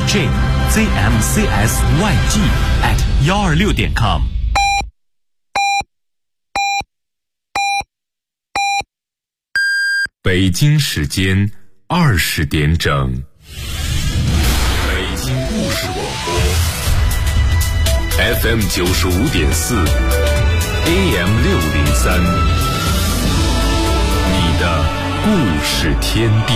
jzmcsyg@126.com。北京时间20点整，北京故事广播 FM 95.4 AM 603，你的故事天地。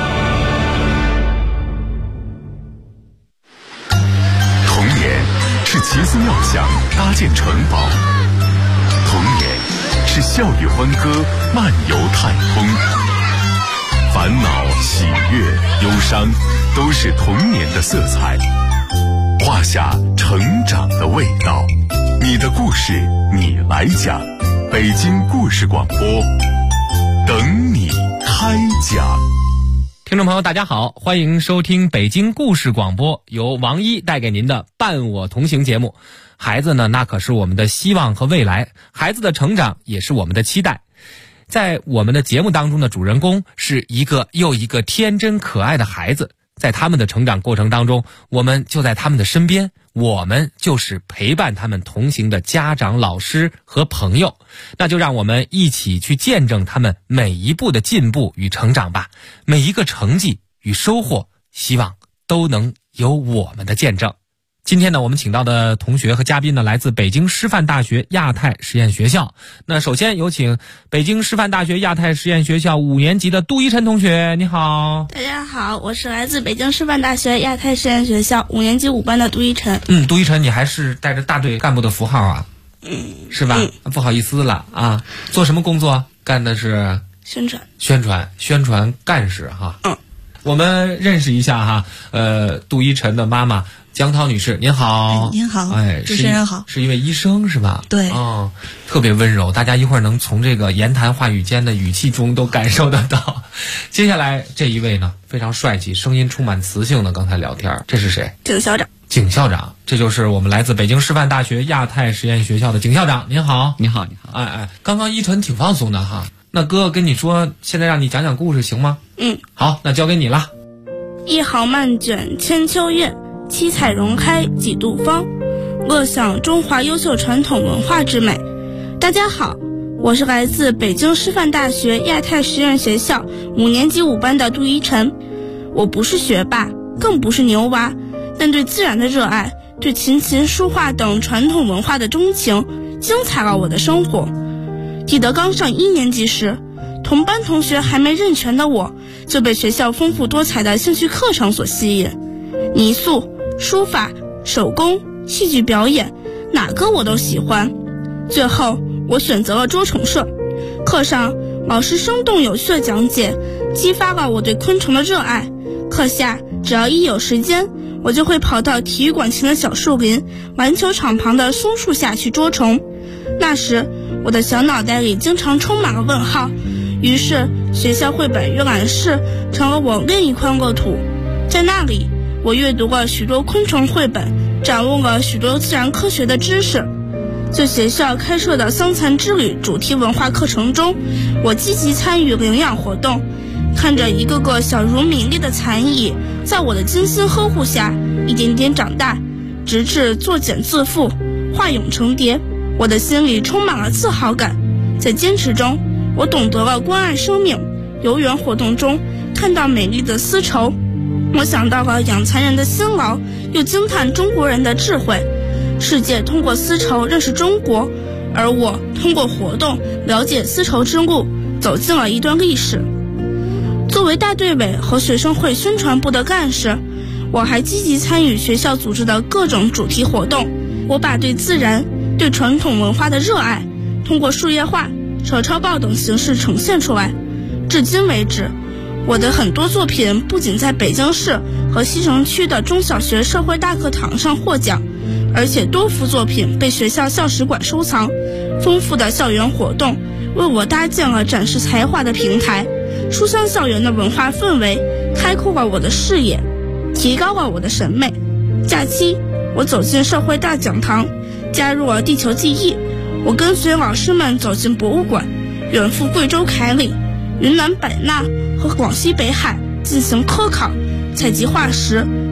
童年是奇思妙想搭建城堡，童年是笑语欢歌漫游太空。烦恼、喜悦、忧伤，都是童年的色彩，画下成长的味道。你的故事，你来讲。北京故事广播，等你开讲。 听众朋友大家好，欢迎收听北京故事广播，由王一带给您的伴我同行节目。孩子呢，那可是我们的希望和未来，孩子的成长也是我们的期待。在我们的节目当中的主人公是一个又一个天真可爱的孩子，在他们的成长过程当中，我们就在他们的身边，我们就是陪伴他们同行的家长、老师和朋友。那就让我们一起去见证他们每一步的进步与成长吧，每一个成绩与收获，希望都能有我们的见证。今天呢，我们请到的同学和嘉宾呢，来自北京师范大学亚太实验学校。那首先有请北京师范大学亚太实验学校5年级的杜一晨同学，你好。 大家好，我是来自北京师范大学亚太实验学校5年级5班的杜一晨。 杜一晨，你还是带着大队干部的符号啊？是吧？不好意思了啊。做什么工作？干的是宣传干事哈。我们认识一下哈。杜一晨的妈妈江涛女士，您好。 您好，主持人好。 是一位医生是吧？ 对。 特别温柔，大家一会儿能从这个言谈话语间的语气中都感受得到。接下来这一位呢，非常帅气，声音充满磁性的，刚才聊天，这是谁？ 景校长， 这就是我们来自北京师范大学亚太实验学校的景校长。您好。 你好。 刚刚一晨挺放松的哈。那哥跟你说，现在让你讲讲故事行吗？好，那交给你了。 一毫漫卷千秋月，七彩荣开几度芳，乐享中华优秀传统文化之美。大家好，我是来自北京师范大学亚太实验学校5年级5班的杜一晨。我不是学霸，更不是牛娃，但对自然的热爱，对琴棋书画等传统文化的钟情，精彩了我的生活。记得刚上1年级时，同班同学还没认全的我，就被学校丰富多彩的兴趣课程所吸引。泥塑、书法、手工、戏剧表演，哪个我都喜欢。最后我选择了捉虫社，课上老师生动有趣的讲解，激发了我对昆虫的热爱。课下只要一有时间，我就会跑到体育馆前的小树林、篮球场旁的松树下去捉虫。那时我的小脑袋里经常充满了问号，于是学校绘本阅览室成了我另一块乐土。在那里，我阅读了许多昆虫绘本，掌握了许多自然科学的知识。在学校开设的桑蚕之旅主题文化课程中，我积极参与领养活动，看着一个个小如米粒的蚕蚁在我的精心呵护下一点点长大，直至作茧自缚，化蛹成蝶。我的心里充满了自豪感。在坚持中，我懂得了关爱生命。游园活动中看到美丽的丝绸，我想到了养蚕人的辛劳，又惊叹中国人的智慧。世界通过丝绸认识中国，而我通过活动了解丝绸之路，走进了一段历史。作为大队委和学生会宣传部的干事，我还积极参与学校组织的各种主题活动。我把对自然、对传统文化的热爱通过树叶画、手抄报等形式呈现出来。至今为止，我的很多作品不仅在北京市和西城区的中小学社会大课堂上获奖，而且多幅作品被学校校史馆收藏。丰富的校园活动为我搭建了展示才华的平台，书香校园的文化氛围开阔了我的视野，提高了我的审美。假期，我走进社会大讲堂，加入了地球记忆。我跟随老师们走进博物馆，远赴贵州凯里、云南百纳和广西北海进行科考，采集化石，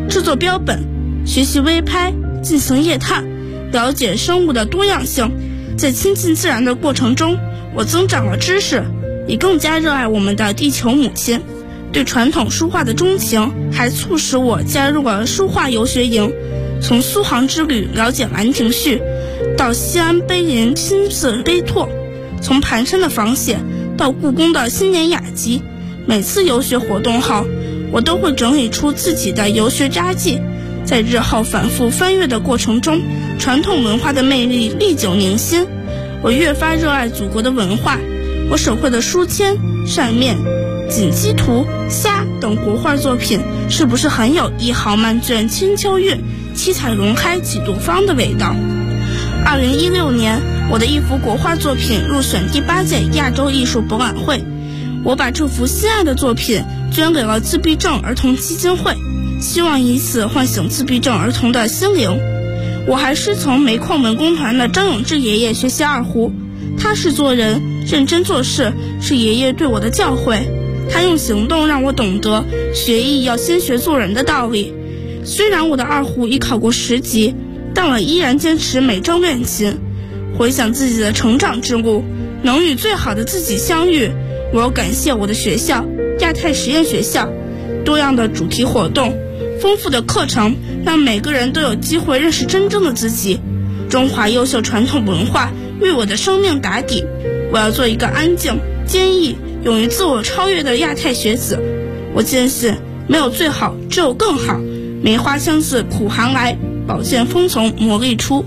制作标本，学习微拍，进行夜探，了解生物的多样性。在亲近自然的过程中，我增长了知识，也更加热爱我们的地球母亲。对传统书画的钟情还促使我加入了书画游学营，从苏杭之旅了解兰亭序，到西安碑林亲自碑拓，从盘山的仿写到故宫的新年雅集。每次游学活动后，我都会整理出自己的游学札记，在日后反复翻阅的过程中，传统文化的魅力历久弥新，我越发热爱祖国的文化。我手绘的书签、扇面、锦鸡图、虾等国画作品，是不是很有一毫漫卷千秋韵，七彩荣开几度芳的味道？2016年，我的一幅国画作品入选第8届亚洲艺术博览会。我把这幅心爱的作品捐给了自闭症儿童基金会，希望以此唤醒自闭症儿童的心灵。我还师从煤矿文工团的张永志爷爷学习二胡，踏实做人，认真做事，是爷爷对我的教诲。他用行动让我懂得学艺要先学做人的道理。虽然我的二胡已考过10级，但我依然坚持每周练琴。回想自己的成长之路，能与最好的自己相遇，我要感谢我的学校亚太实验学校，多样的主题活动，丰富的课程，让每个人都有机会认识真正的自己。中华优秀传统文化为我的生命打底，我要做一个安静、坚毅、勇于自我超越的亚太学子。我坚信没有最好，只有更好。梅花香自苦寒来，宝剑锋从磨砺出。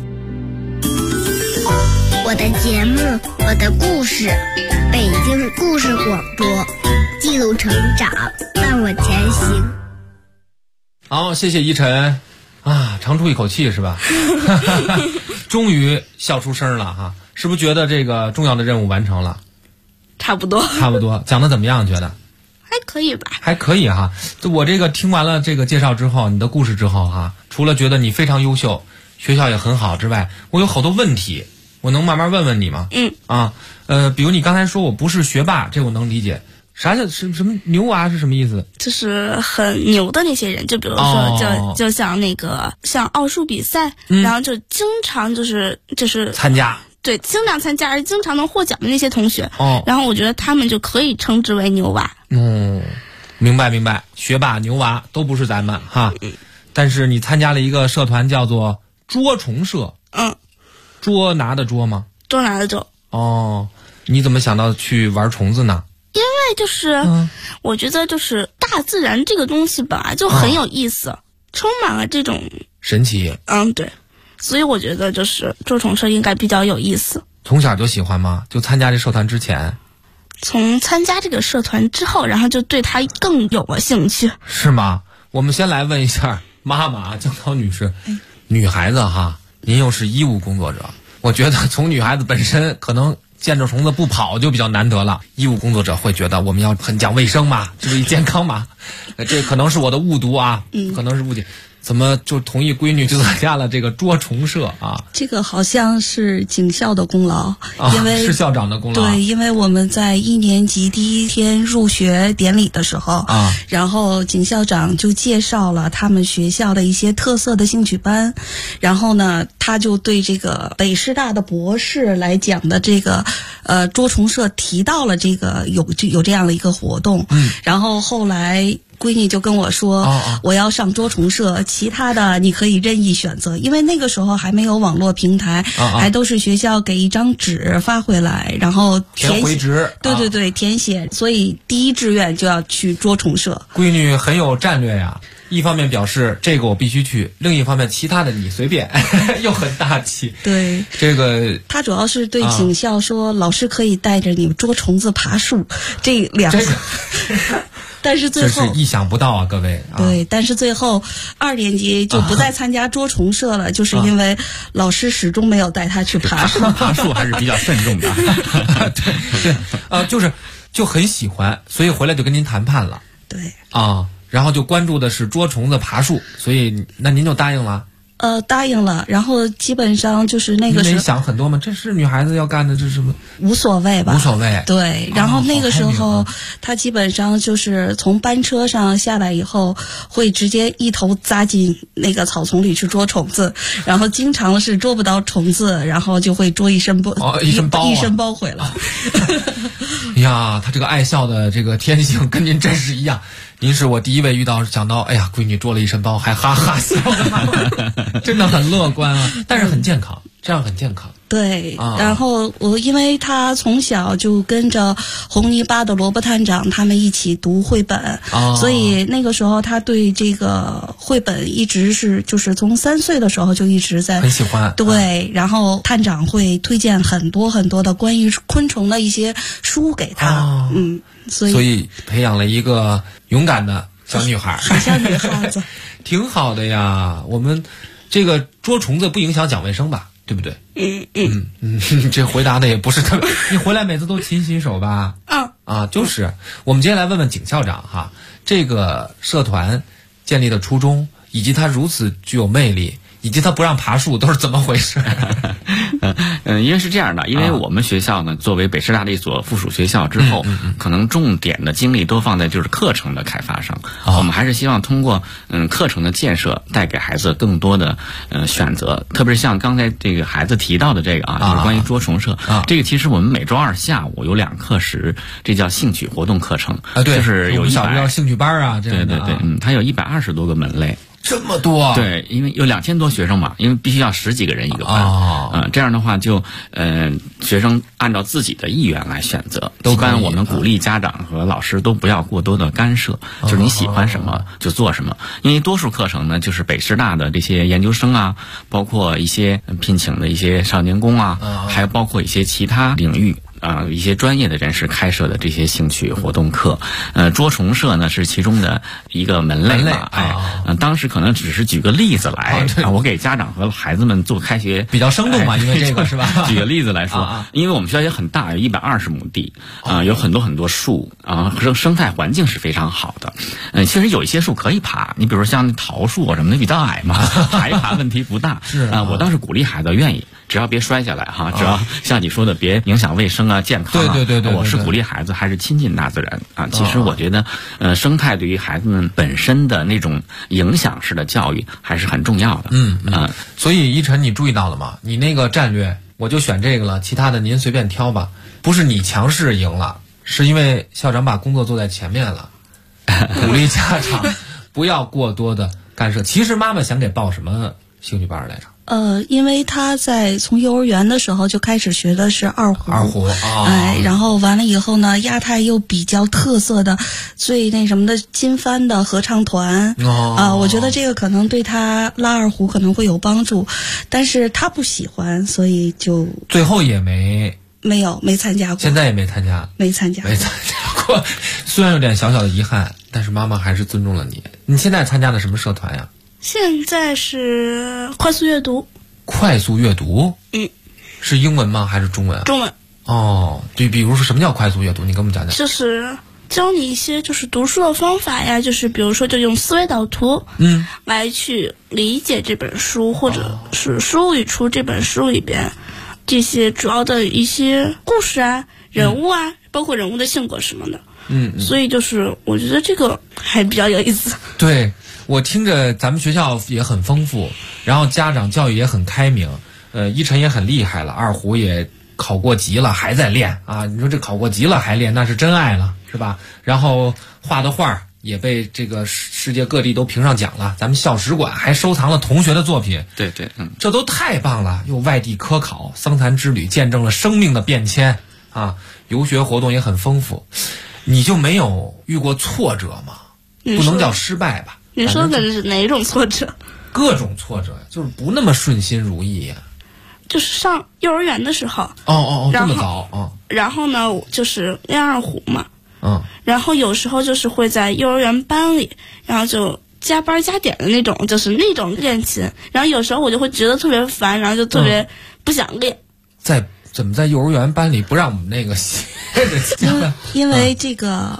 我的节目，我的故事，北京故事广播，记录成长，伴我前行。 好，谢谢依晨啊，长出一口气是吧？终于笑出声了哈，是不是觉得这个重要的任务完成了？ 差不多， 讲得怎么样？觉得还可以吧？ 还可以哈。我这个听完了这个介绍之后，你的故事之后哈，除了觉得你非常优秀，学校也很好之外，我有好多问题，我能慢慢问问你吗？比如你刚才说我不是学霸，这我能理解。啥叫什么牛娃是什么意思？ 就是很牛的那些人，就比如说就像那个像奥数比赛，然后就经常就是参加。 对，经常参加而经常能获奖的那些同学，然后我觉得他们就可以称之为牛娃。 明白，学霸牛娃都不是咱们哈。但是你参加了一个社团叫做捉虫社。捉拿的捉吗？ 捉拿的捉。 你怎么想到去玩虫子呢？ 因为就是我觉得就是大自然这个东西吧，就很有意思，充满了这种神奇。 对。所以我觉得就是捉虫社应该比较有意思。 从小就喜欢吗？就参加这社团之前？ 从参加这个社团之后，然后就对它更有了兴趣。 是吗？我们先来问一下妈妈江涛女士，女孩子哈，您又是医务工作者，我觉得从女孩子本身可能见着虫子不跑就比较难得了。医务工作者会觉得我们要很讲卫生嘛，注意健康嘛。这可能是我的误读啊，可能是误解。怎么就同意闺女就参加了这个捉虫社啊？ 这个好像是警校的功劳，因为是校长的功劳。 对，因为我们在1年级第一天入学典礼的时候然后警校长就介绍了他们学校的一些特色的兴趣班，然后呢，他就对这个北师大的博士来讲的这个捉虫社提到了这个有这样的一个活动。然后后来闺女就跟我说我要上捉虫社，其他的你可以任意选择，因为那个时候还没有网络平台，还都是学校给一张纸发回来，然后填回执。 对，填写，所以第一志愿就要去捉虫社。 闺女很有战略呀，一方面表示这个我必须去，另一方面其他的你随便，又很大气。 对， 这个他主要是对警校说，老师可以带着你捉虫子、爬树，这两个。但是最后这是意想不到啊，各位。 对，但是最后2年级就不再参加捉虫社了，就是因为老师始终没有带他去爬树。 爬树还是比较慎重的。 对，就很喜欢，所以回来就跟您谈判了。 对然后就关注的是捉虫子、爬树，所以那您就答应了。 答应了，然后基本上就是那个你没想很多吗？这是女孩子要干的，这是什么？ 无所谓吧， 无所谓。 对，然后那个时候， 他基本上就是从班车上下来以后，会直接一头扎进那个草丛里去捉虫子，然后经常是捉不到虫子，然后就会捉一身包， 一身包回来。 呀，他这个爱笑的这个天性跟您真是一样。您是我第一位遇到想到，哎呀，闺女捉了一身包还哈哈笑的妈妈，真的很乐观啊，但是很健康，这样很健康。 对，然后因为他从小就跟着红泥巴的萝卜探长他们一起读绘本，所以那个时候他对这个绘本一直是就是从3岁的时候就一直在很喜欢。 对，然后探长会推荐很多很多的关于昆虫的一些书给他，所以培养了一个勇敢的小女孩， 小女孩子， 挺好的呀。我们这个捉虫子不影响讲卫生吧？对不对？这回答的也不是特别。你回来每次都勤洗手吧？就是。我们接下来问问景校长哈，这个社团建立的初衷，以及它如此具有魅力，以及它不让爬树都是怎么回事？ 因为是这样的，因为我们学校呢，作为北师大的一所附属学校之后，可能重点的精力都放在就是课程的开发上。我们还是希望通过课程的建设，带给孩子更多的选择。特别是像刚才这个孩子提到的这个就是关于捉虫社，这个其实我们每周2下午有2课时，这叫兴趣活动课程对， 就是有小叫兴趣班啊，这样的。 对，它有120多个门类。 这么多？对， 因为有2000多学生嘛，因为必须要10几个人一个班，这样的话就学生按照自己的意愿来选择。一般我们鼓励家长和老师都不要过多的干涉，就是你喜欢什么就做什么。因为多数课程呢，就是北师大的这些研究生啊，包括一些聘请的一些少年宫啊，还包括一些其他领域。一些专业的人士开设的这些兴趣活动课，捉虫社呢是其中的一个门类吧。当时可能只是举个例子来，我给家长和孩子们做开学比较生动嘛，因为这个是吧？ 举个例子来说，因为我们学校也很大，有120亩地，有很多树生态环境是非常好的。其实有一些树可以爬，你比如说像桃树啊什么的比较矮嘛，爬一爬问题不大。 是我当时鼓励孩子愿意。只要别摔下来哈，只要像你说的别影响卫生啊、健康啊。 对， 我是鼓励孩子还是亲近大自然啊。其实我觉得，生态对于孩子们本身的那种影响式的教育还是很重要的。 所以依晨，你注意到了吗？你那个战略我就选这个了，其他的您随便挑吧。不是你强势赢了，是因为校长把工作做在前面了，鼓励家长不要过多的干涉。其实妈妈想给报什么兴趣班来着？ 因为他从幼儿园的时候就开始学的是二胡，然后完了以后呢，亚太又比较特色的最那什么的金帆的合唱团，我觉得这个可能对他拉二胡可能会有帮助，但是他不喜欢，所以就最后也没参加过， 现在也没参加， 没参加过。虽然有点小小的遗憾，但是妈妈还是尊重了你。你现在参加的什么社团呀？ 现在是快速阅读。 快速阅读？是英文吗？还是中文？ 中文。 对，比如说什么叫快速阅读？你跟我们讲讲。 就是教你一些就是读书的方法呀，就是比如说就用思维导图，来去理解这本书，或者是梳理出这本书里边这些主要的一些故事啊、人物啊，包括人物的性格什么的。所以就是我觉得这个还比较有意思。 对。我听着咱们学校也很丰富，然后家长教育也很开明，依晨也很厉害了，二胡也考过级了，还在练啊！你说这考过级了还练，那是真爱了，是吧？然后画的画也被这个世界各地都评上奖了，咱们校史馆还收藏了同学的作品。 对， 这都太棒了！又外地科考、桑蚕之旅，见证了生命的变迁啊！游学活动也很丰富，你就没有遇过挫折吗？不能叫失败吧？ 你说的是哪种挫折？ 各种挫折，就是不那么顺心如意呀。 就是上幼儿园的时候， 这么早然后呢，就是练二胡嘛，然后有时候就是会在幼儿园班里，然后就加班加点的那种，就是那种练琴。然后有时候我就会觉得特别烦，然后就特别不想练。 怎么在幼儿园班里不让我们那个因为这个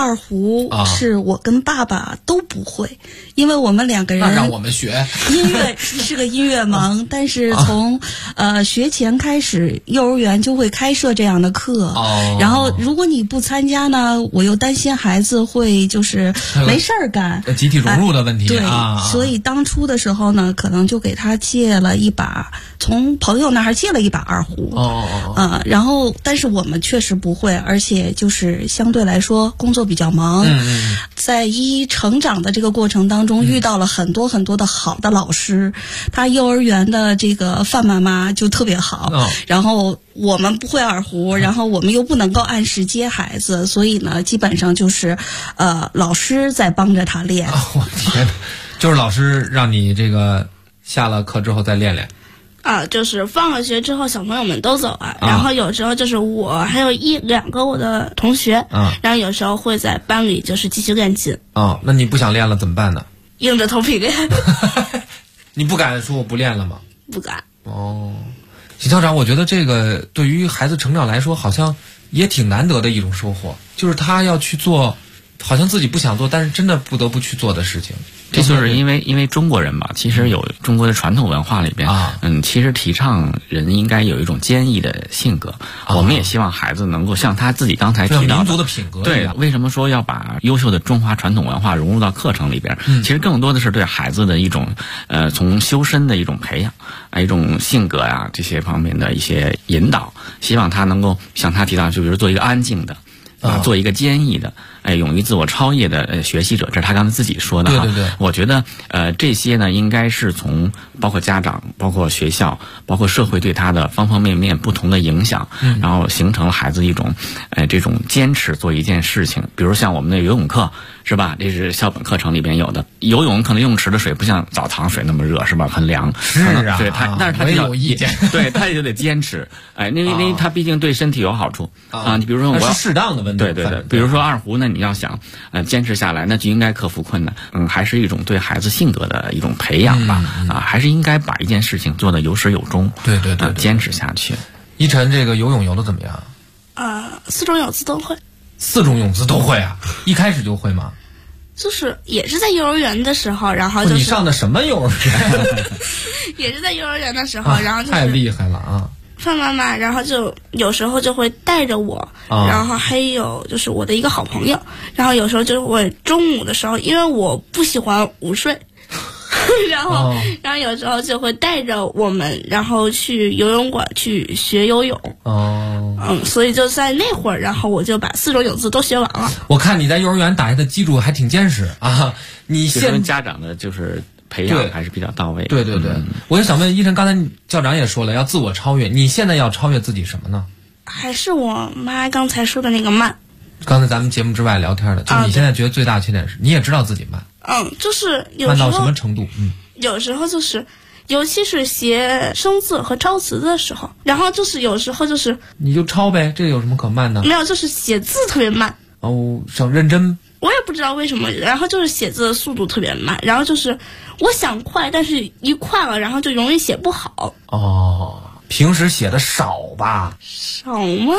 二胡是我跟爸爸都不会，因为我们两个人那让我们学音乐是个音乐盲，但是从学前开始，幼儿园就会开设这样的课。然后如果你不参加呢，我又担心孩子会就是没事儿干， 集体融入的问题。 对，所以当初的时候呢，可能就给他借了一把，从朋友那儿借了一把二胡。然后但是我们确实不会，而且就是相对来说工作比较忙。在成长的这个过程当中，遇到了很多很多的好的老师。他幼儿园的这个范妈妈就特别好。然后我们不会二胡，然后我们又不能够按时接孩子，所以呢，基本上就是老师在帮着他练。 我天哪，就是老师让你这个下了课之后再练练。 就是放了学之后小朋友们都走了，然后有时候就是我还有2个我的同学，然后有时候会在班里就是继续练琴。 那你不想练了怎么办呢？ 硬着头皮练。 你不敢说我不练了吗？ 不敢。 邢校长，我觉得这个对于孩子成长来说好像也挺难得的一种收获，就是他要去做好像自己不想做但是真的不得不去做的事情。 这就是因为中国人吧，其实有中国的传统文化里边其实提倡人应该有一种坚毅的性格。我们也希望孩子能够像他自己刚才提到的民族的品格。 对，为什么说要把优秀的中华传统文化融入到课程里边？其实更多的是对孩子的一种从修身的一种培养，一种性格呀这些方面的一些引导，希望他能够像他提到，就比如做一个安静的做一个坚毅的勇于自我超越的学习者，这是他刚才自己说的。 对， 我觉得这些呢应该是从包括家长、包括学校、包括社会对他的方方面面不同的影响，然后形成了孩子一种这种坚持做一件事情。比如像我们的游泳课是吧？这是校本课程里边有的。游泳可能游泳池的水不像澡堂水那么热是吧？很凉。 是啊， 对他，但是他也有意见。 对，他也得坚持。因为他毕竟对身体有好处你比如说我是适当的问题。 对，比如说二胡呢，你要想坚持下来，那就应该克服困难。还是一种对孩子性格的一种培养吧。还是应该把一件事情做得有始有终。 对， 坚持下去。 依晨，这个游泳游得怎么样 ？4种泳姿都会。 4种泳姿都会啊？一开始就会吗？ 就是也是在幼儿园的时候，然后就是你上的什么幼儿园？ 也是在幼儿园的时候，然后就是太厉害了啊！ 范妈妈，然后就有时候就会带着我，然后还有就是我的一个好朋友，然后有时候就会中午的时候，因为我不喜欢午睡。然后有时候就会带着我们，然后去游泳馆去学游泳。所以就在那会儿，然后我就把4种泳姿都学完了。 我看你在幼儿园打下的基础还挺坚实啊！你现家长的就是培养还是比较到位。 对，我也想问依晨，刚才校长也说了要自我超越，你现在要超越自己什么呢？ 还是我妈刚才说的那个慢。 刚才咱们节目之外聊天的，就是你现在觉得最大的缺点是，你也知道自己慢。 就是有时候慢到什么程度？ 有时候就是，尤其是写生字和抄词的时候，然后就是有时候就是你就抄呗，这有什么可慢的？ 没有，就是写字特别慢。 想认真。 我也不知道为什么，然后就是写字的速度特别慢，然后就是我想快，但是一快了，然后就容易写不好。 平时写的少吧？ 少吗？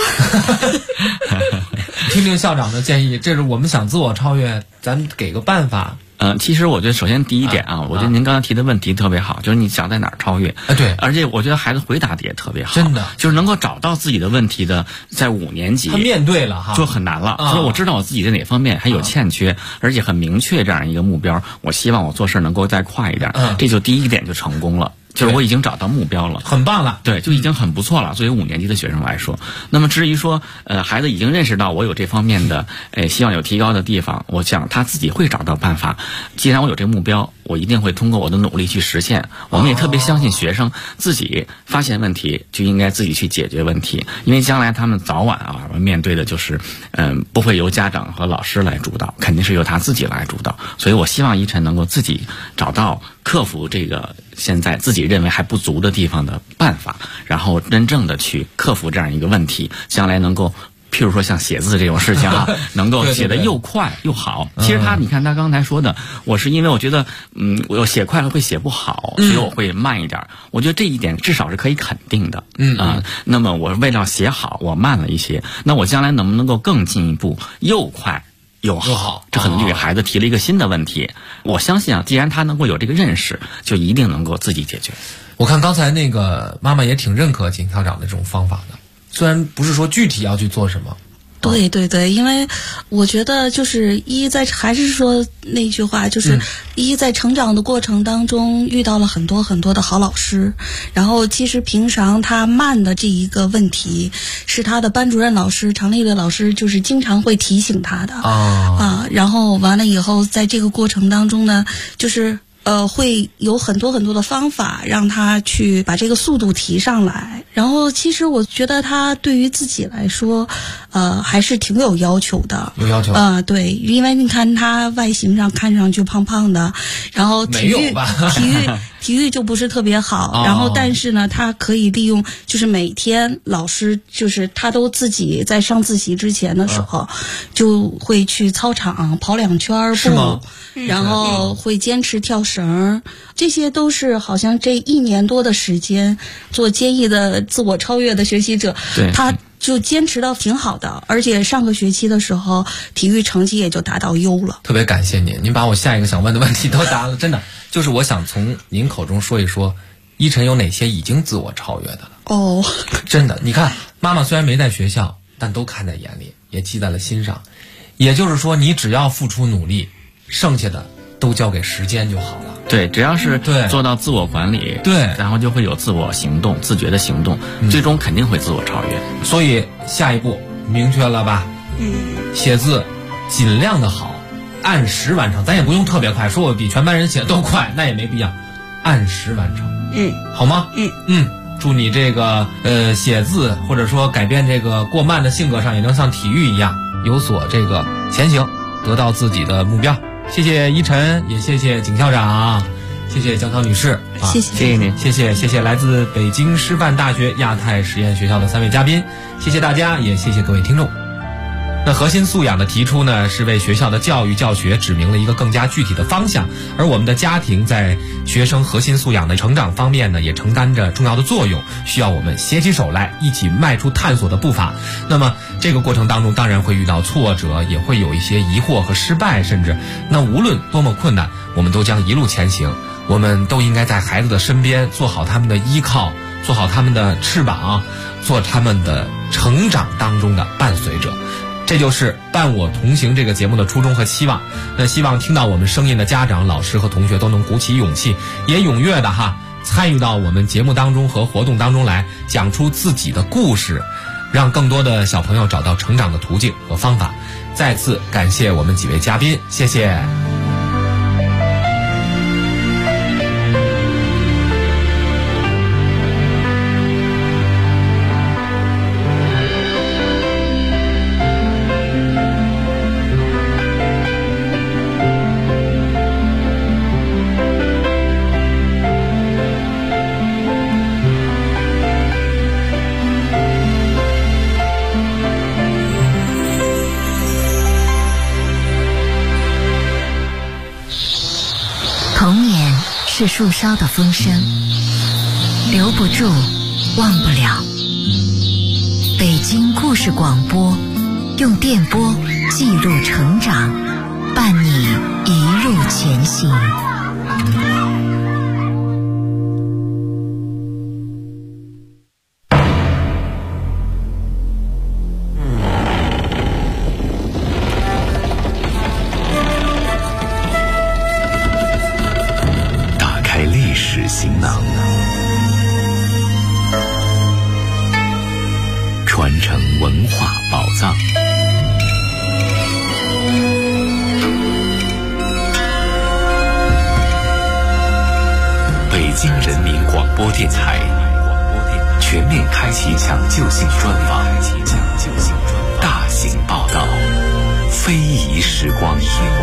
听听校长的建议，这是我们想自我超越，咱给个办法。 其实我觉得首先第一点我觉得您刚才提的问题特别好，就是你想在哪儿超越。 对， 而且我觉得孩子回答的也特别好， 真的就是能够找到自己的问题的，在5年级他面对了哈， 就很难了。所以我知道我自己在哪方面还有欠缺，而且很明确这样一个目标，我希望我做事能够再快一点。这就第一点就成功了。就是我已经找到目标了， 很棒了， 对，就已经很不错了。作为5年级的学生来说，那么至于说，孩子已经认识到我有这方面的，希望有提高的地方，我想他自己会找到办法。既然我有这个目标，我一定会通过我的努力去实现。我们也特别相信学生自己发现问题就应该自己去解决问题，因为将来他们早晚面对的就是，不会由家长和老师来主导，肯定是由他自己来主导。所以我希望依晨能够自己找到克服这个现在自己认为还不足的地方的办法，然后真正的去克服这样一个问题，将来能够譬如说像写字这种事情能够写得又快又好。其实你看他刚才说的，我是因为我觉得我写快了会写不好，所以我会慢一点。我觉得这一点至少是可以肯定的。那么我为了写好我慢了一些，那我将来能不能够更进一步又快友好，这可能就给孩子提了一个新的问题。我相信啊，既然他能够有这个认识，就一定能够自己解决。 我看刚才那个妈妈也挺认可景校长的这种方法的，虽然不是说具体要去做什么。 对对对，因为我觉得就是还是说那句话，就是在成长的过程当中遇到了很多很多的好老师，然后其实平常他慢的这一个问题是他的班主任老师常丽丽老师就是经常会提醒他的然后完了以后在这个过程当中呢，就是会有很多很多的方法让他去把这个速度提上来。然后其实我觉得他对于自己来说还是挺有要求的。 有要求对，因为你看他外形上看上去胖胖的，然后体育就不是特别好，然后但是呢他可以利用就是每天老师就是他都自己在上自习之前的时候就会去操场跑2圈步，然后会坚持跳绳，这些都是好像这1年多的时间做坚毅的自我超越的学习者，他就坚持到挺好的，而且上个学期的时候体育成绩也就达到优了。 特别感谢您把我下一个想问的问题都答了，真的就是我想从您口中说一说依晨有哪些已经自我超越的了。真的，你看妈妈虽然没在学校，但都看在眼里，也记在了心上。也就是说你只要付出努力，剩下的都交给时间就好了。 对，只要是做到自我管理，然后就会有自我行动，自觉的行动，最终肯定会自我超越。 所以下一步明确了吧？写字尽量的好，按时完成，咱也不用特别快，说我比全班人写都快，那也没必要，按时完成。好吗？祝你这个写字或者说改变这个过慢的性格上，也能像体育一样有所这个前行，得到自己的目标。谢谢依晨，也谢谢景校长，谢谢江涛女士， 谢谢您， 谢谢来自北京师范大学亚太实验学校的3位嘉宾，谢谢大家，也谢谢各位听众。那核心素养的提出呢，是为学校的教育教学指明了一个更加具体的方向，而我们的家庭在学生核心素养的成长方面呢，也承担着重要的作用，需要我们携起手来，一起迈出探索的步伐。那么这个过程当中当然会遇到挫折，也会有一些疑惑和失败，甚至那无论多么困难，我们都将一路前行。我们都应该在孩子的身边，做好他们的依靠，做好他们的翅膀，做他们的成长当中的伴随者。这就是伴我同行这个节目的初衷和期望。那希望听到我们声音的家长、老师和同学都能鼓起勇气，也踊跃的参与到我们节目当中和活动当中来，讲出自己的故事，让更多的小朋友找到成长的途径和方法。再次感谢我们几位嘉宾，谢谢。 是树梢的风声，留不住，忘不了。北京故事广播，用电波记录成长，伴你一路前行。 行囊，传承文化宝藏。北京人民广播电台全面开启抢救性专访，大型报道，非遗时光。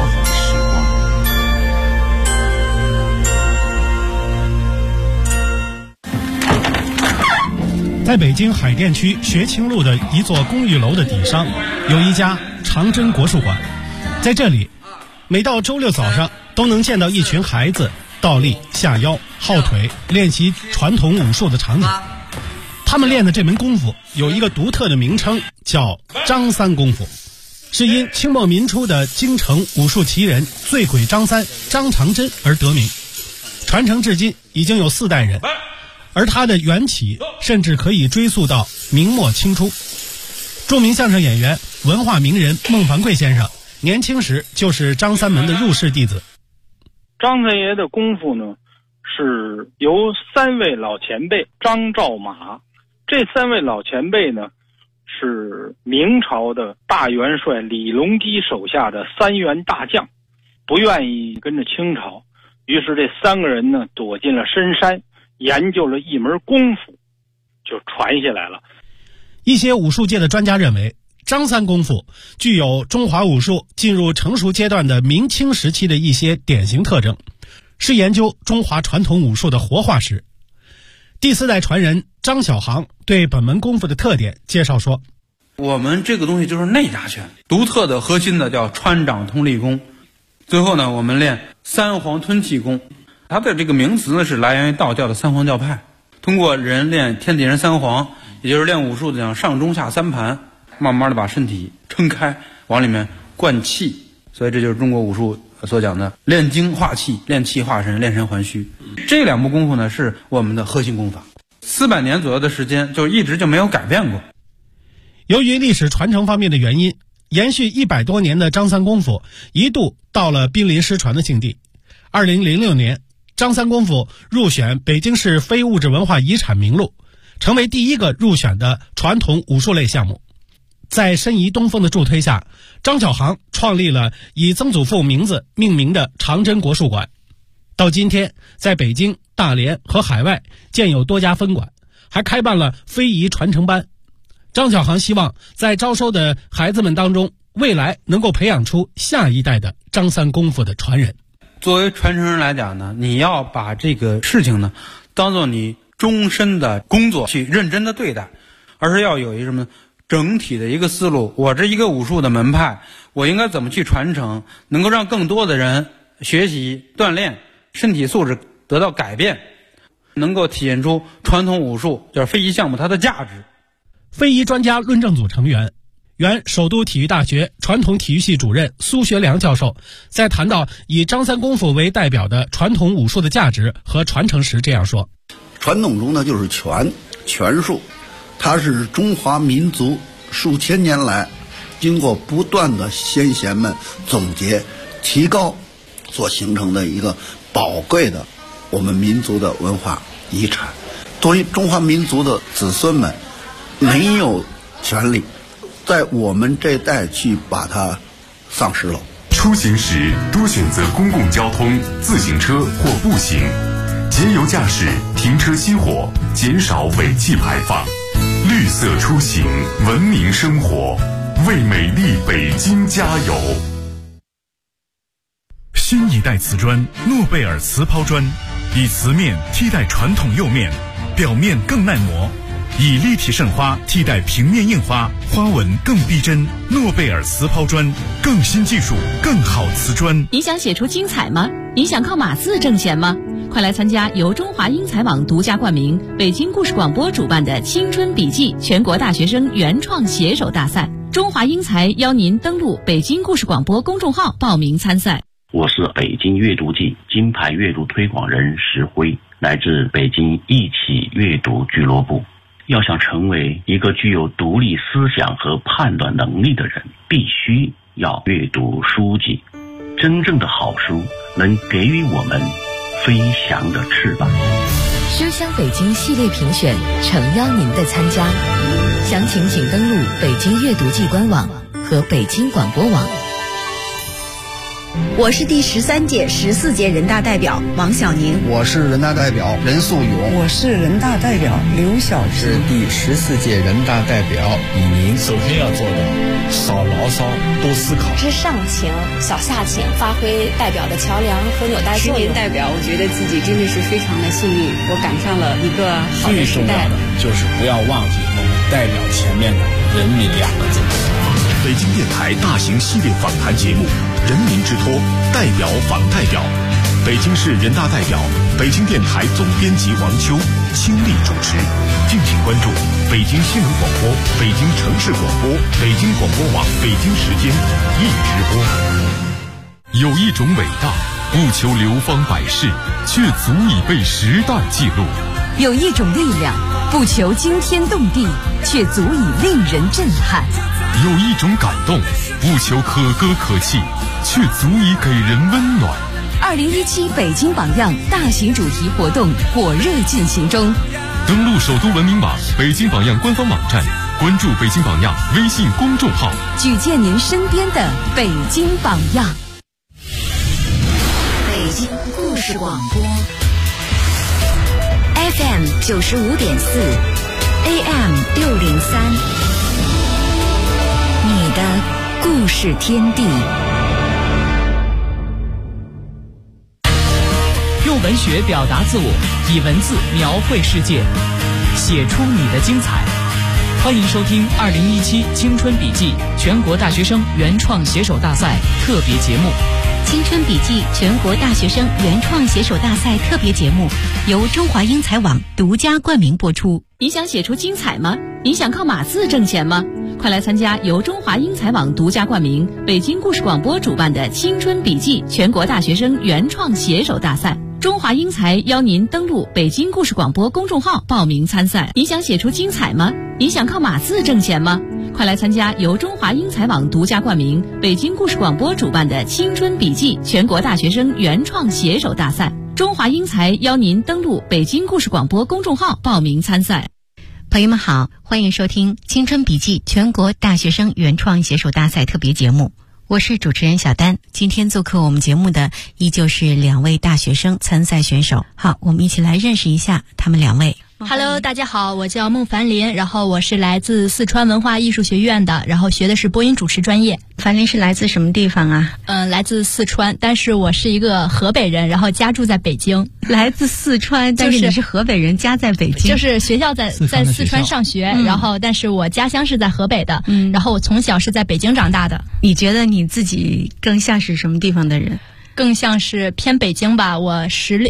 在北京海淀区学清路的一座公寓楼的底上，有一家长征国术馆。在这里，每到周六早上都能见到一群孩子倒立、下腰、耗腿，练习传统武术的场景。他们练的这门功夫有一个独特的名称，叫张三功夫。 是因清末民初的京城武术奇人醉鬼张三、张长真而得名，传承至今已经有4代人，而它的缘起甚至可以追溯到明末清初。著名相声演员、文化名人孟凡贵先生年轻时就是张三门的入室弟子。 张三爷的功夫呢，是由3位老前辈张赵马，这3位老前辈呢是明朝的大元帅李隆基手下的3员大将，不愿意跟着清朝，于是这3个人呢躲进了深山，研究了一门功夫，就传下来了。 一些武术界的专家认为，张三功夫具有中华武术进入成熟阶段的明清时期的一些典型特征，是研究中华传统武术的活化石。第4代传人张小航对本门功夫的特点介绍说， 我们这个东西就是内家拳，独特的核心的叫穿掌通力功。最后呢，我们练3皇吞气功，它的这个名词呢是来源于道教的3皇教派，通过人练天地人3皇，也就是练武术的讲上中下3盘，慢慢的把身体撑开，往里面灌气，所以这就是中国武术所讲的练精化气、练气化神、练神还虚。这2部功夫呢是我们的核心功法，400年左右的时间就一直就没有改变过。 由于历史传承方面的原因，延续100多年的张三功夫一度到了濒临失传的境地。2006年，张三功夫入选北京市非物质文化遗产名录，成为第1个入选的传统武术类项目。在申遗东风的助推下，张小航创立了以曾祖父名字命名的长真国术馆。到今天，在北京、大连和海外建有多家分馆，还开办了非遗传承班。张小航希望在招收的孩子们当中，未来能够培养出下一代的张三功夫的传人。 作为传承人来讲呢，你要把这个事情呢当做你终身的工作去认真的对待，而是要有一什么整体的一个思路。我这一个武术的门派，我应该怎么去传承，能够让更多的人学习锻炼，身体素质得到改变，能够体现出传统武术就是非遗项目它的价值。 非遗专家论证组成员、原首都体育大学传统体育系主任苏学良教授在谈到以张三功夫为代表的传统武术的价值和传承时这样说： 传统中呢就是拳术，它是中华民族数千年来经过不断的先贤们总结提高所形成的一个宝贵的我们民族的文化遗产。作为中华民族的子孙们，没有权利在我们这代去把它丧失了。 出行时多选择公共交通、自行车或步行，节油驾驶，停车熄火，减少尾气排放。绿色出行，文明生活，为美丽北京加油。 新一代瓷砖诺贝尔瓷抛砖，以瓷面替代传统釉面，表面更耐磨，以立体渗花替代平面印花，花纹更逼真。诺贝尔瓷抛砖，更新技术，更好瓷砖。 你想写出精彩吗？你想靠码字挣钱吗？快来参加由中华英才网独家冠名、北京故事广播主办的青春笔记全国大学生原创写手大赛。中华英才邀您登录北京故事广播公众号报名参赛。 我是北京阅读季金牌阅读推广人石辉，来自北京一起阅读俱乐部。要想成为一个具有独立思想和判断能力的人，必须要阅读书籍。真正的好书能给予我们飞翔的翅膀。 书香北京系列评选诚邀您的参加，详情请登录北京阅读季官网和北京广播网。 我是第13届、14届人大代表王小宁。 我是人大代表任素勇。 我是人大代表刘晓琪。 是第14届人大代表李宁。 首先要做的，少牢骚，多思考。 知上情，小下情，发挥代表的桥梁和纽带作用。 10年代表，我觉得自己真的是非常的幸运，我赶上了一个好的时代。 最重要的就是不要忘记我们代表前面的人民2个字。 北京电台大型系列访谈节目《人民之托》，代表访代表， 北京市人大代表、北京电台总编辑王秋倾力主持。敬请关注北京新闻广播、北京城市广播、北京广播网北京时间一直播。有一种伟大，不求流芳百世，却足以被时代记录； 有一种力量，不求惊天动地，却足以令人震撼； 有一种感动，不求可歌可泣，却足以给人温暖。 2017北京榜样大型主题活动火热进行中， 登录首都文明网、北京榜样官方网站，关注北京榜样微信公众号， 举荐您身边的北京榜样。北京故事广播 FM 95.4 AM 603，你的故事天地。 用文学表达自我，以文字描绘世界，写出你的精彩。欢迎收听2017青春笔记全国大学生原创写手大赛特别节目。 青春笔记全国大学生原创写手大赛特别节目由中华英才网独家冠名播出。 你想写出精彩吗？你想靠码字挣钱吗？快来参加由中华英才网独家冠名、北京故事广播主办的青春笔记全国大学生原创写手大赛。中华英才邀您登录北京故事广播公众号报名参赛。你想写出精彩吗？你想靠码字挣钱吗？快来参加由中华英才网独家冠名、北京故事广播主办的青春笔记全国大学生原创写手大赛。中华英才邀您登录北京故事广播公众号报名参赛。 朋友们好，欢迎收听青春笔记全国大学生原创写手大赛特别节目，我是主持人小丹。今天做客我们节目的依旧是2位大学生参赛选手。好，我们一起来认识一下他们2位。 Hello， 大家好，我叫孟凡林，然后我是来自四川文化艺术学院的，然后学的是播音主持专业。 凡林是来自什么地方啊？ 来自四川，但是我是一个河北人，然后家住在北京。 来自四川，但是你是河北人，家在北京。 就是学校在四川上学，然后但是我家乡是在河北的，然后我从小是在北京长大的。 你觉得你自己更像是什么地方的人？ 更像是偏北京吧。我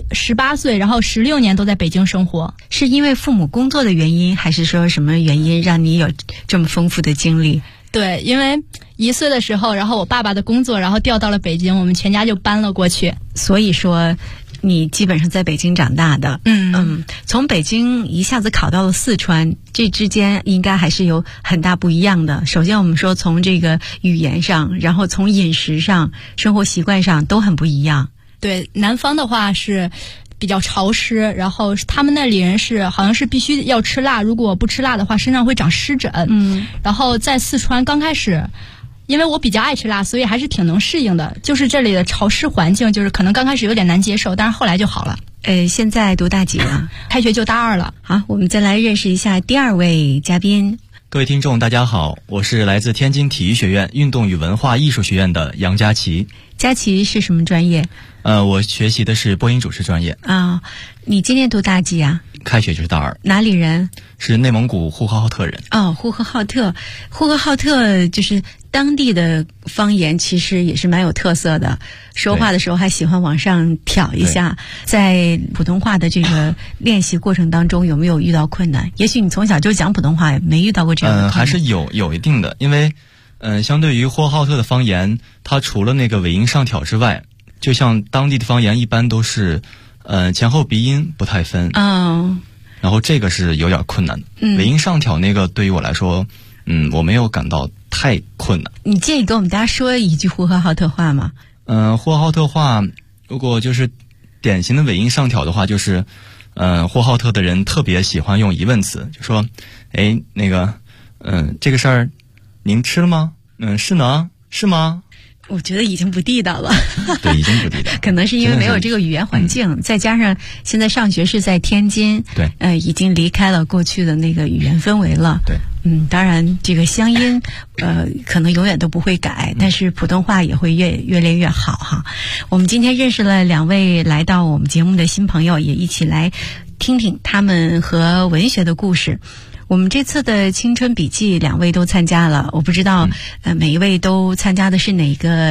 18岁，然后16年都在北京生活。 是因为父母工作的原因，还是说什么原因让你有这么丰富的经历？ 对，因为1岁的时候，然后我爸爸的工作，然后调到了北京，我们全家就搬了过去。 所以说你基本上在北京长大的。从北京一下子考到了四川，这之间应该还是有很大不一样的。首先我们说从这个语言上，然后从饮食上、生活习惯上都很不一样。 对，南方的话是比较潮湿，然后他们那里人好像是必须要吃辣，如果不吃辣的话身上会长湿疹。然后在四川刚开始，因为我比较爱吃辣，所以还是挺能适应的。就是这里的潮湿环境，就是可能刚开始有点难接受，但是后来就好了。 现在读大几了？ 开学就大2了。 好，我们再来认识一下第2位嘉宾。 各位听众大家好，我是来自天津体育学院运动与文化艺术学院的杨佳琪。 佳琪是什么专业？ 我学习的是播音主持专业。 你今年读大几啊？ 开学就是大2。 哪里人？ 是内蒙古呼和浩特人。 呼和浩特就是当地的方言，其实也是蛮有特色的。说话的时候还喜欢往上挑一下。在普通话的这个练习过程当中，有没有遇到困难？也许你从小就讲普通话，没遇到过这样的困难。 还是有一定的，因为相对于呼和浩特的方言，它除了那个尾音上挑之外，就像当地的方言一般都是前后鼻音不太分。然后这个是有点困难的。尾音上挑那个对于我来说，我没有感到太困难。 你介意跟我们大家说一句呼和浩特话吗？ 呼和浩特话如果就是典型的尾音上挑的话，就是呼和浩特的人特别喜欢用疑问词，就说那个这个事儿您吃了吗？是呢？是吗？ 我觉得已经不地道了。 对，已经不地道。 可能是因为没有这个语言环境，再加上现在上学是在天津， 对， 已经离开了过去的那个语言氛围了。 对， 当然这个乡音，可能永远都不会改，但是普通话也会越练越好哈。我们今天认识了2位来到我们节目的新朋友，也一起来听听他们和文学的故事。我们这次的青春笔记2位都参加了，我不知道每一位都参加的是哪个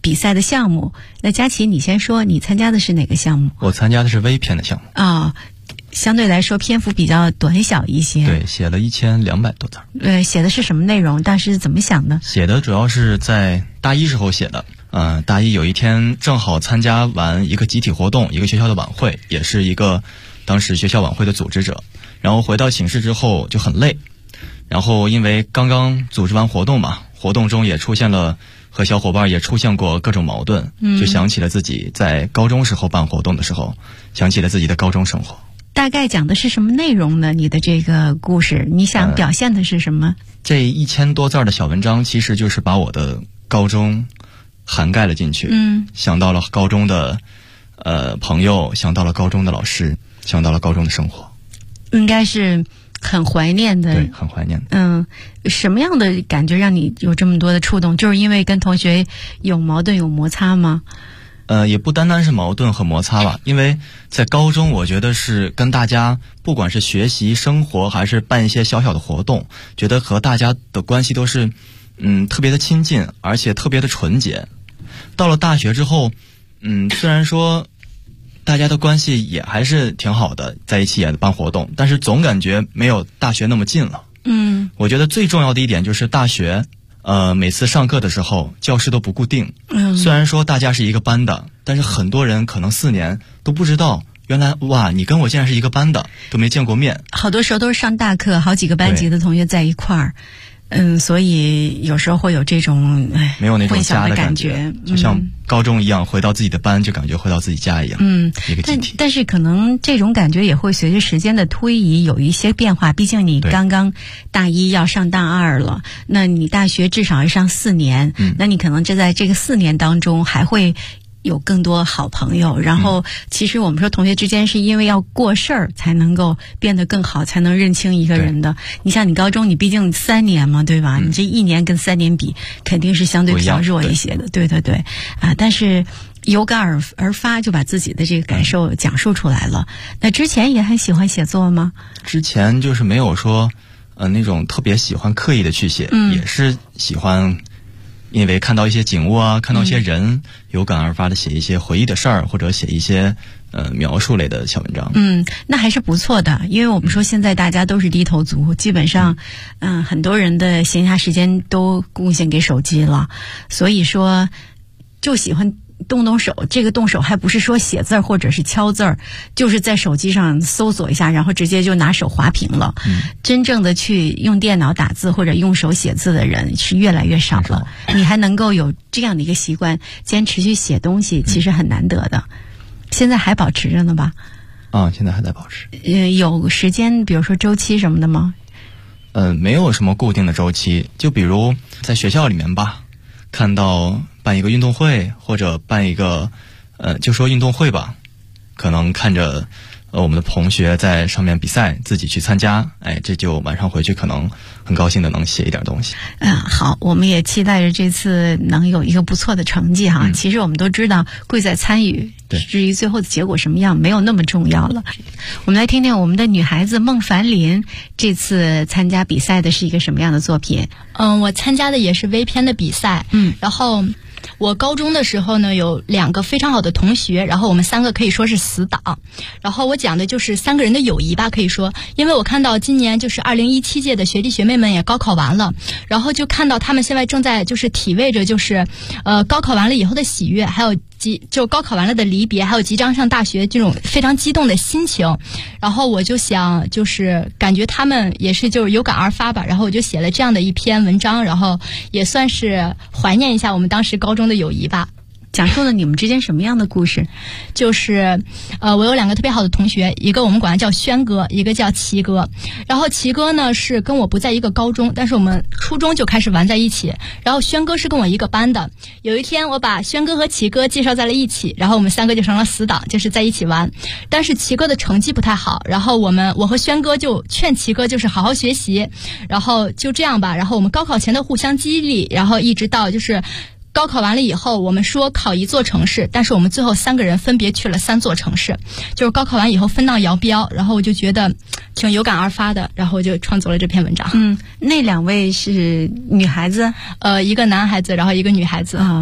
比赛的项目。那佳琪，你先说，你参加的是哪个项目？ 我参加的是微篇的项目。 啊。相对来说篇幅比较短小一些。 对，写了1200多字。 写的是什么内容？当时怎么想的？ 写的主要是在大一时候写的。大一有一天正好参加完一个集体活动，一个学校的晚会，也是一个当时学校晚会的组织者。然后回到寝室之后就很累，然后因为刚刚组织完活动嘛，活动中也出现了和小伙伴也出现过各种矛盾，就想起了自己在高中时候办活动的时候，想起了自己的高中生活。 大概讲的是什么内容呢？你的这个故事，你想表现的是什么？ 这1000多字的小文章，其实就是把我的高中涵盖了进去。想到了高中的朋友，想到了高中的老师，想到了高中的生活。 应该是很怀念的。 对，很怀念。 什么样的感觉让你有这么多的触动？就是因为跟同学有矛盾有摩擦吗？ 也不单单是矛盾和摩擦吧，因为在高中我觉得是跟大家不管是学习生活还是办一些小小的活动，觉得和大家的关系都是特别的亲近，而且特别的纯洁。到了大学之后虽然说大家的关系也还是挺好的，在一起也办活动，但是总感觉没有大学那么近了。我觉得最重要的一点就是大学每次上课的时候教室都不固定。虽然说大家是一个班的，但是很多人可能4年都不知道原来哇你跟我竟然是一个班的，都没见过面。 好多时候都是上大课，好几个班级的同学在一块儿。所以有时候会有这种没有那种家的感觉， 就像高中一样，回到自己的班就感觉回到自己家一样。一个集体。 但是可能这种感觉也会随着时间的推移有一些变化，毕竟你刚刚大一要上大2了，那你大学至少要上4年，那你可能在这个4年当中还会有更多好朋友。然后其实我们说同学之间是因为要过事儿才能够变得更好，才能认清一个人的。你像你高中你毕竟3年嘛，对吧？你这1年跟3年比肯定是相对比较弱一些的。对但是有感而发，就把自己的这个感受讲述出来了。那之前也很喜欢写作吗？ 之前就是没有说那种特别喜欢刻意的去写，也是喜欢因为看到一些景物啊，看到一些人，有感而发的写一些回忆的事儿，或者写一些描述类的小文章。 那还是不错的，因为我们说现在大家都是低头族，基本上很多人的闲暇时间都贡献给手机了，所以说就喜欢动手。这个动手还不是说写字或者是敲字儿，就是在手机上搜索一下，然后直接就拿手划屏了。真正的去用电脑打字或者用手写字的人是越来越少了。你还能够有这样的一个习惯，坚持去写东西，其实很难得的。现在还保持着呢吧？ 现在还在保持。 有时间，比如说周期什么的吗？ 没有什么固定的周期，就比如在学校里面吧，看到办一个运动会，或者办一个就说运动会吧，可能看着我们的同学在上面比赛，自己去参加，这就晚上回去可能很高兴的能写一点东西。 好，我们也期待着这次能有一个不错的成绩哈。其实我们都知道贵在参与，至于最后的结果什么样没有那么重要了。我们来听听我们的女孩子孟凡林这次参加比赛的是一个什么样的作品。 我参加的也是微篇的比赛。然后我高中的时候呢，有2个非常好的同学，然后我们3个可以说是死党。然后我讲的就是3个人的友谊吧，可以说，因为我看到今年就是2017届的学弟学妹们也高考完了，然后就看到他们现在正在就是体味着就是高考完了以后的喜悦，还有就高考完了的离别，还有即将上大学这种非常激动的心情。然后我就想就是感觉他们也是就是有感而发吧，然后我就写了这样的一篇文章，然后也算是怀念一下我们当时高中的友谊吧。 讲述了你们之间什么样的故事？ 就是我有2个特别好的同学，一个我们管他叫轩哥，一个叫齐哥。然后齐哥呢是跟我不在一个高中，但是我们初中就开始玩在一起。然后轩哥是跟我一个班的。有一天我把轩哥和齐哥介绍在了一起，然后我们3个就成了死党，就是在一起玩。但是齐哥的成绩不太好，然后我和轩哥就劝齐哥就是好好学习，然后就这样吧。然后我们高考前的互相激励，然后一直到就是高考完了以后，我们说考1座城市，但是我们最后3个人分别去了3座城市，就是高考完以后分道摇镳。然后我就觉得挺有感而发的，然后我就创作了这篇文章。 那2位是女孩子？ 一个男孩子，然后一个女孩子。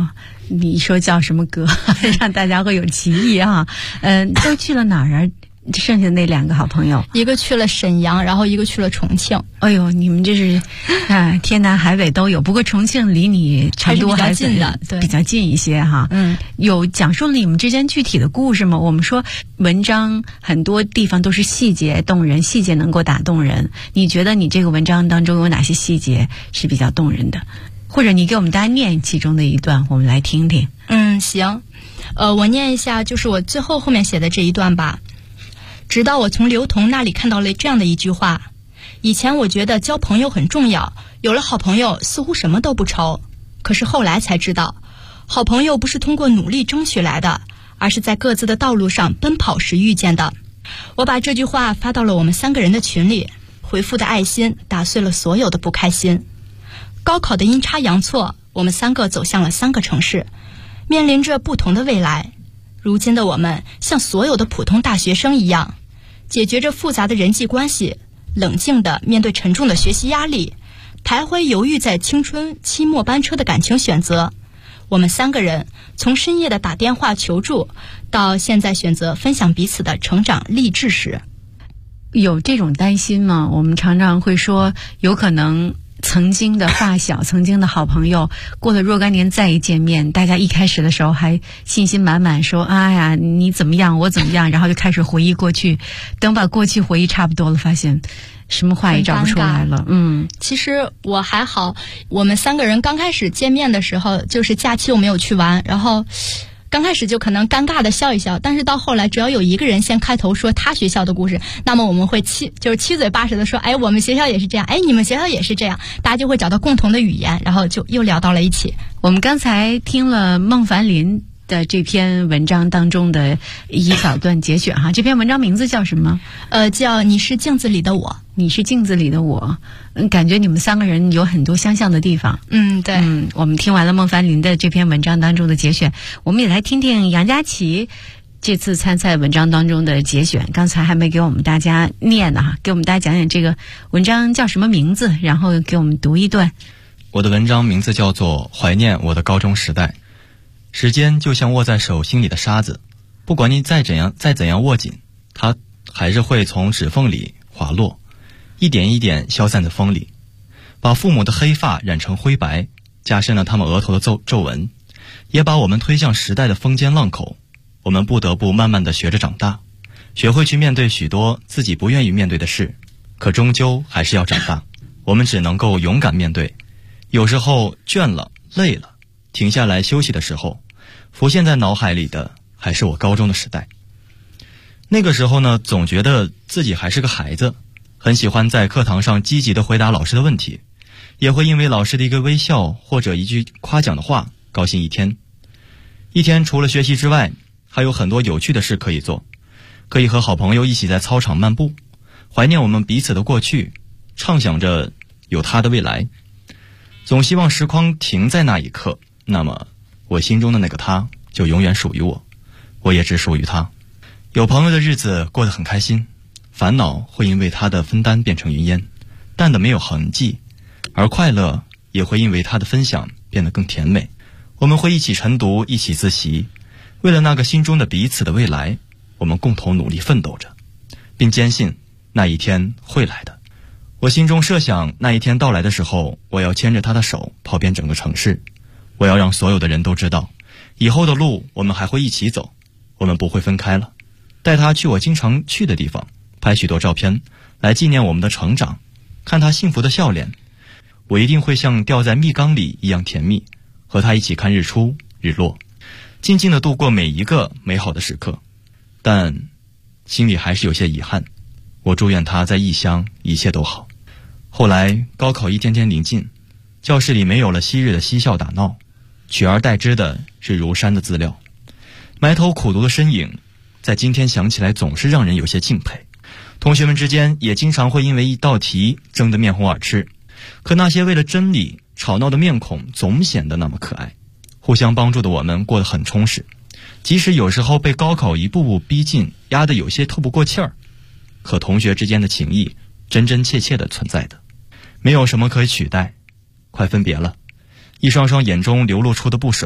你说叫什么歌，让大家会有歧义啊？都去了哪儿啊？剩下那2个好朋友， 一个去了沈阳，然后一个去了重庆。 哎呦，你们这是天南海北都有。不过重庆离你成都还是比较近一些哈。有讲述了你们之间具体的故事吗？我们说文章很多地方都是细节动人，细节能够打动人。你觉得你这个文章当中有哪些细节是比较动人的？或者你给我们大家念其中的一段，我们来听听。 行，我念一下，就是我最后面写的这一段吧。直到我从刘同那里看到了这样的一句话：以前我觉得交朋友很重要，有了好朋友似乎什么都不愁。可是后来才知道，好朋友不是通过努力争取来的，而是在各自的道路上奔跑时遇见的。我把这句话发到了我们3个人的群里，回复的爱心打碎了所有的不开心。高考的阴差阳错，我们3个走向了3个城市，面临着不同的未来。如今的我们像所有的普通大学生一样，解决着复杂的人际关系，冷静地面对沉重的学习压力，徘徊犹豫在青春期末班车的感情选择。我们3个人从深夜的打电话求助，到现在选择分享彼此的成长励志史。 有这种担心吗？我们常常会说，有可能曾经的发小，曾经的好朋友，过了若干年再一见面，大家一开始的时候还信心满满说哎呀你怎么样我怎么样，然后就开始回忆过去，等把过去回忆差不多了，发现什么话也找不出来了。 其实我还好，我们3个人刚开始见面的时候，就是假期我没有去玩，然后刚开始就可能尴尬的笑一笑，但是到后来只要有一个人先开头说他学校的故事，那么我们会七嘴八舌的说，哎，我们学校也是这样，哎，你们学校也是这样，大家就会找到共同的语言，然后就又聊到了一起。 我们刚才听了孟凡林的这篇文章当中的一小段节选哈，这篇文章名字叫什么？ 叫你是镜子里的我。 你是镜子里的我。感觉你们3个人有很多相像的地方。 对。 我们听完了孟凡林的这篇文章当中的节选，我们也来听听杨佳琪这次参赛文章当中的节选。刚才还没给我们大家念呢哈，给我们大家讲讲这个文章叫什么名字，然后给我们读一段。 我的文章名字叫做《怀念我的高中时代》。时间就像握在手心里的沙子，不管你再怎样握紧，它还是会从指缝里滑落，一点一点消散在风里，把父母的黑发染成灰白，加深了他们额头的皱纹，也把我们推向时代的风尖浪口。我们不得不慢慢地学着长大，学会去面对许多自己不愿意面对的事，可终究还是要长大。我们只能够勇敢面对，有时候倦了累了，停下来休息的时候，浮现在脑海里的还是我高中的时代。那个时候呢，总觉得自己还是个孩子，很喜欢在课堂上积极地回答老师的问题，也会因为老师的一个微笑或者一句夸奖的话高兴一天。一天除了学习之外，还有很多有趣的事可以做，可以和好朋友一起在操场漫步，怀念我们彼此的过去，畅想着有他的未来。总希望时光停在那一刻，那么我心中的那个他就永远属于我，我也只属于他。有朋友的日子过得很开心，烦恼会因为他的分担变成云烟，淡得没有痕迹，而快乐也会因为他的分享变得更甜美。我们会一起晨读，一起自习，为了那个心中的彼此的未来，我们共同努力奋斗着，并坚信那一天会来的。我心中设想那一天到来的时候，我要牵着他的手跑遍整个城市，我要让所有的人都知道，以后的路我们还会一起走，我们不会分开了。带他去我经常去的地方，拍许多照片来纪念我们的成长，看他幸福的笑脸。我一定会像掉在蜜缸里一样甜蜜，和他一起看日出日落，静静地度过每一个美好的时刻。但心里还是有些遗憾，我祝愿他在异乡一切都好。后来高考一天天临近，教室里没有了昔日的嬉笑打闹，取而代之的是如山的资料。埋头苦读的身影在今天想起来总是让人有些敬佩。同学们之间也经常会因为一道题争得面红耳赤，可那些为了真理吵闹的面孔总显得那么可爱。互相帮助的我们过得很充实，即使有时候被高考一步步逼近，压得有些透不过气儿，可同学之间的情谊真真切切地存在的，没有什么可以取代。快分别了，一双双眼中流露出的不舍，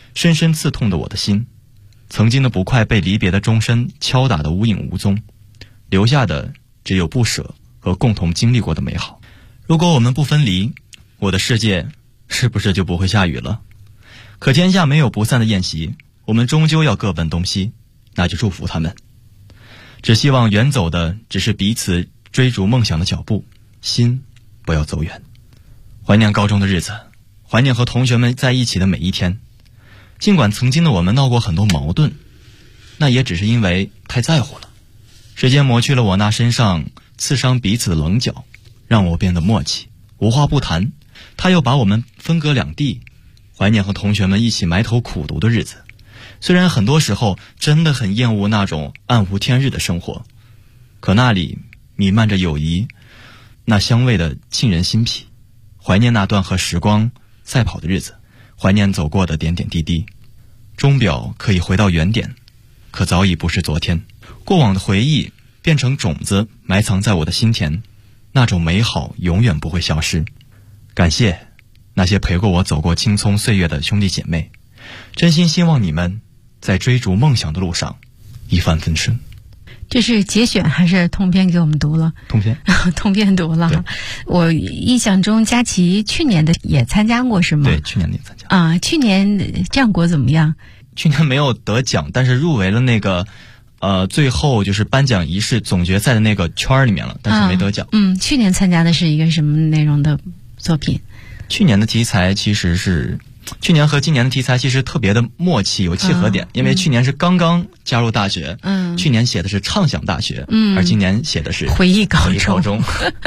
深深刺痛的我的心。曾经的不快被离别的钟声敲打得无影无踪，留下的只有不舍和共同经历过的美好。如果我们不分离，我的世界是不是就不会下雨了？可天下没有不散的宴席，我们终究要各奔东西，那就祝福他们。只希望远走的只是彼此追逐梦想的脚步，心不要走远。怀念高中的日子，怀念和同学们在一起的每一天。尽管曾经的我们闹过很多矛盾，那也只是因为太在乎了。时间磨去了我那身上刺伤彼此的棱角，让我变得默契，无话不谈。他又把我们分隔两地，怀念和同学们一起埋头苦读的日子。虽然很多时候真的很厌恶那种暗无天日的生活，可那里弥漫着友谊那香味的沁人心脾。怀念那段和时光赛跑的日子，怀念走过的点点滴滴。钟表可以回到原点，可早已不是昨天。过往的回忆变成种子，埋藏在我的心田，那种美好永远不会消失。感谢那些陪过我走过青葱岁月的兄弟姐妹，真心希望你们在追逐梦想的路上一帆风顺。 这是节选还是通篇给我们读了？ 通篇通篇读了。我印象中佳琪去年的也参加过是吗？ 对，去年的也参加啊。去年战果怎么样？ 去年没有得奖，但是入围了那个最后就是颁奖仪式总决赛的那个圈里面了，但是没得奖。 去年参加的是一个什么内容的作品？ 去年的题材其实是去年和今年的题材其实特别的默契，有契合点。因为去年是刚刚加入大学，去年写的是畅想大学，而今年写的是回忆高中。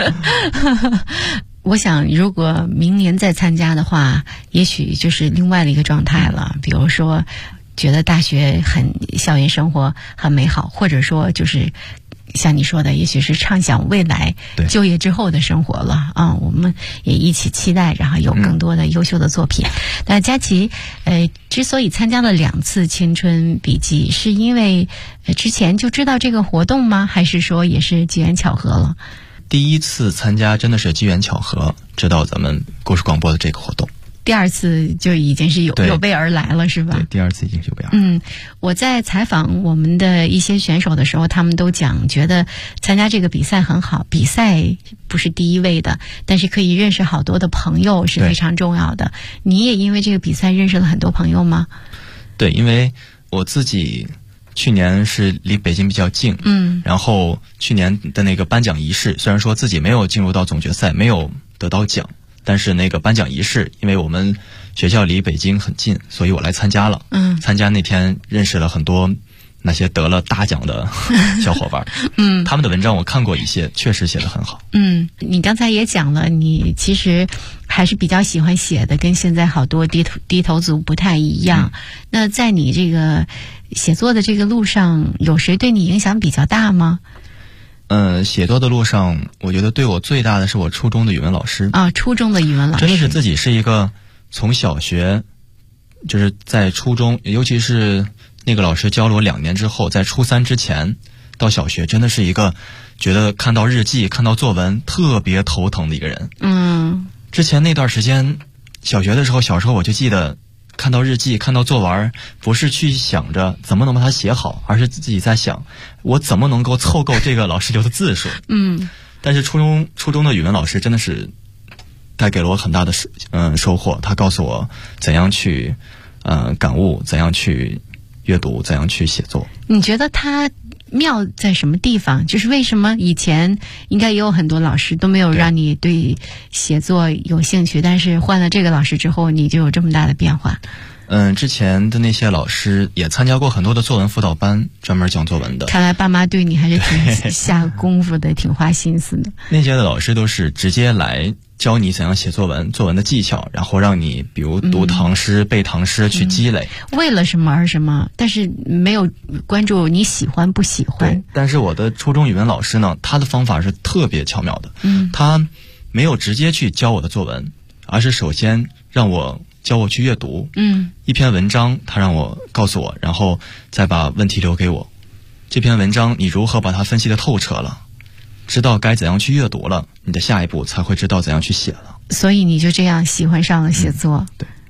我想如果明年再参加的话，也许就是另外的一个状态了。比如说觉得大学校园生活很美好，或者说就是像你说的，也许是畅想未来就业之后的生活了啊！我们也一起期待，然后有更多的优秀的作品。那佳琪，之所以参加了2次青春笔记，是因为之前就知道这个活动吗？还是说也是机缘巧合了？ 第一次参加真的是机缘巧合，知道咱们故事广播的这个活动。 第2次就已经是有备而来了，是吧？ 对，第2次已经是有备而来。 我在采访我们的一些选手的时候，他们都讲觉得参加这个比赛很好，比赛不是第一位的，但是可以认识好多的朋友是非常重要的。你也因为这个比赛认识了很多朋友吗？ 对，因为我自己去年是离北京比较近，然后去年的那个颁奖仪式，虽然说自己没有进入到总决赛，没有得到奖，但是那个颁奖仪式，因为我们学校离北京很近，所以我来参加了。参加那天认识了很多那些得了大奖的小伙伴。他们的文章我看过一些，确实写得很好。 你刚才也讲了，你其实还是比较喜欢写的，跟现在好多低头族不太一样。那在你这个写作的这个路上，有谁对你影响比较大吗？ 写作的路上，我觉得对我最大的是我初中的语文老师啊，初中的语文老师真的是自己是一个从小学，就是在初中，尤其是那个老师教了我2年之后，在初3之前到小学，真的是一个觉得看到日记、看到作文特别头疼的一个人。之前那段时间，小时候我就记得。看到日记，看到作文，不是去想着怎么能把它写好，而是自己在想我怎么能够凑够这个老师留的字数。但是初中的语文老师真的是带给了我很大的收获。他告诉我怎样去感悟，怎样去阅读，怎样去写作。 你觉得他妙在什么地方？就是为什么以前应该也有很多老师都没有让你对写作有兴趣，但是换了这个老师之后，你就有这么大的变化？ 之前的那些老师也参加过很多的作文辅导班，专门讲作文的。 看来爸妈对你还是挺下功夫的，挺花心思的。 那些的老师都是直接来教你怎样写作文，作文的技巧，然后让你比如读唐诗、背唐诗去积累。 为了什么而什么，但是没有关注你喜欢不喜欢。 对，但是我的初中语文老师呢，他的方法是特别巧妙的。他没有直接去教我的作文，而是首先教我去阅读。一篇文章他让我告诉我，然后再把问题留给我。这篇文章你如何把它分析得透彻了，知道该怎样去阅读了，你的下一步才会知道怎样去写了。 所以你就这样喜欢上了写作。 对。